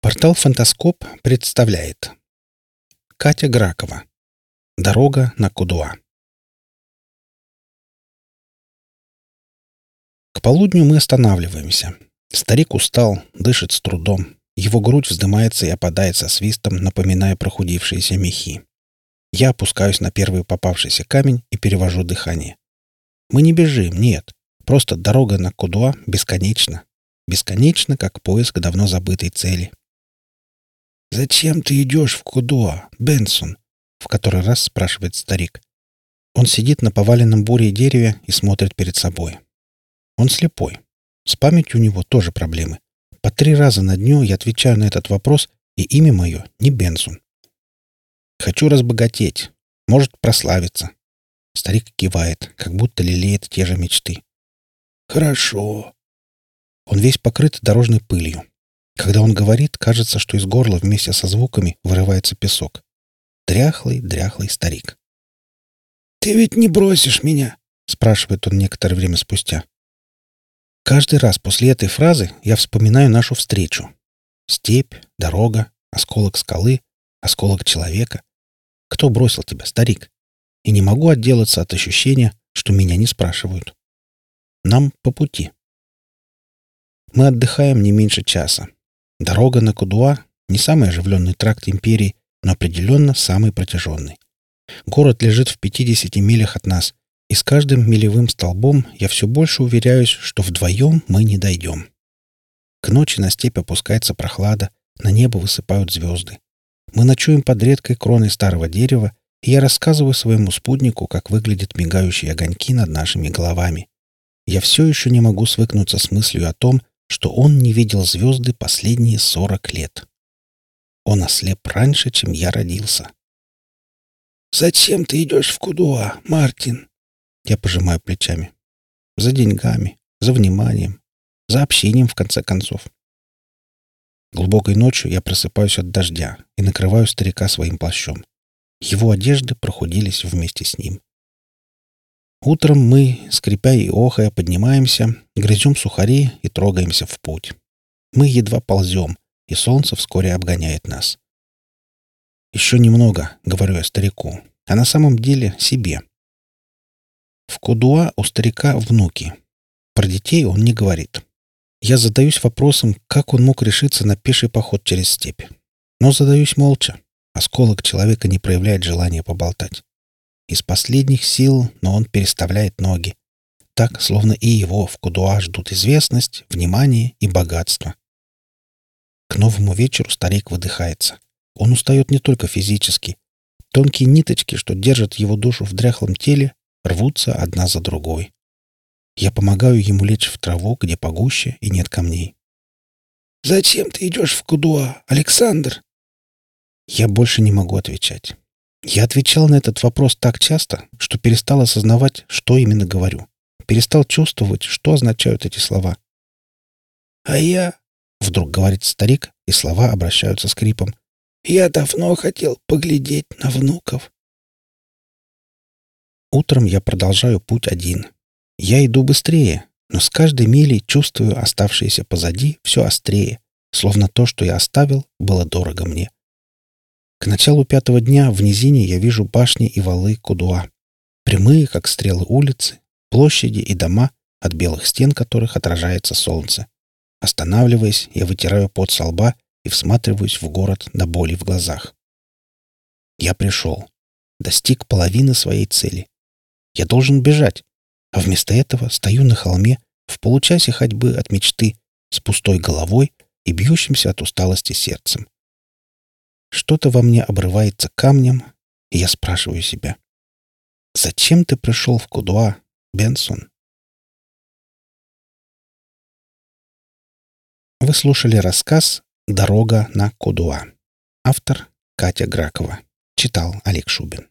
Портал «Фантаскоп» представляет Катя Гракова. Дорога на Кудуа. К полудню мы останавливаемся. Старик устал, дышит с трудом. Его грудь вздымается и опадает со свистом, напоминая прохудившиеся мехи. Я опускаюсь на первый попавшийся камень и перевожу дыхание. Мы не бежим, нет. Просто дорога на Кудуа бесконечна. Бесконечна, как поиск давно забытой цели. «Зачем ты идешь в Кудуа, Бенсон?» — в который раз спрашивает старик. Он сидит на поваленном бурей дереве и смотрит перед собой. Он слепой. С памятью у него тоже проблемы. По 3 раза на дню я отвечаю на этот вопрос, и имя мое не Бенсон. «Хочу разбогатеть. Может, прославиться». Старик кивает, как будто лелеет те же мечты. «Хорошо». Он весь покрыт дорожной пылью. Когда он говорит, кажется, что из горла вместе со звуками вырывается песок. Дряхлый, дряхлый старик. «Ты ведь не бросишь меня?» — спрашивает он некоторое время спустя. Каждый раз после этой фразы я вспоминаю нашу встречу. Степь, дорога, осколок скалы, осколок человека. Кто бросил тебя, старик? И не могу отделаться от ощущения, что меня не спрашивают. Нам по пути. Мы отдыхаем не меньше часа. Дорога на Кудуа — не самый оживленный тракт империи, но определенно самый протяженный. Город лежит в 50 милях от нас, и с каждым милевым столбом я все больше уверяюсь, что вдвоем мы не дойдем. К ночи на степь опускается прохлада, на небо высыпают звезды. Мы ночуем под редкой кроной старого дерева, и я рассказываю своему спутнику, как выглядят мигающие огоньки над нашими головами. Я все еще не могу свыкнуться с мыслью о том, что он не видел звезды последние 40 лет. Он ослеп раньше, чем я родился. «Зачем ты идешь в Кудуа, Мартин?» Я пожимаю плечами. За деньгами, за вниманием, за общением, в конце концов. Глубокой ночью я просыпаюсь от дождя и накрываю старика своим плащом. Его одежды прохудились вместе с ним. Утром мы, скрипя и охая, поднимаемся, грызем сухари и трогаемся в путь. Мы едва ползем, и солнце вскоре обгоняет нас. «Еще немного», — говорю я старику, а на самом деле себе. В Кудуа у старика внуки. Про детей он не говорит. Я задаюсь вопросом, как он мог решиться на пеший поход через степь. Но задаюсь молча. Осколок человека не проявляет желания поболтать. Из последних сил, но он переставляет ноги. Так, словно и его в Кудуа ждут известность, внимание и богатство. К новому вечеру старик выдыхается. Он устает не только физически. Тонкие ниточки, что держат его душу в дряхлом теле, рвутся одна за другой. Я помогаю ему лечь в траву, где погуще и нет камней. «Зачем ты идешь в Кудуа, Александр?» Я больше не могу отвечать. Я отвечал на этот вопрос так часто, что перестал осознавать, что именно говорю. Перестал чувствовать, что означают эти слова. «А я...» — вдруг говорит старик, и слова обращаются скрипом. «Я давно хотел поглядеть на внуков». Утром я продолжаю путь один. Я иду быстрее, но с каждой милей чувствую оставшееся позади все острее, словно то, что я оставил, было дорого мне. К началу 5-го дня в низине я вижу башни и валы Кудуа. Прямые, как стрелы улицы, площади и дома, от белых стен которых отражается солнце. Останавливаясь, я вытираю пот со лба и всматриваюсь в город до боли в глазах. Я пришел. Достиг половины своей цели. Я должен бежать, а вместо этого стою на холме в получасе ходьбы от мечты, с пустой головой и бьющимся от усталости сердцем. Что-то во мне обрывается камнем, и я спрашиваю себя: «Зачем ты пришел в Кудуа, Бенсон?» Вы слушали рассказ «Дорога на Кудуа». Автор Катя Гракова. Читал Олег Шубин.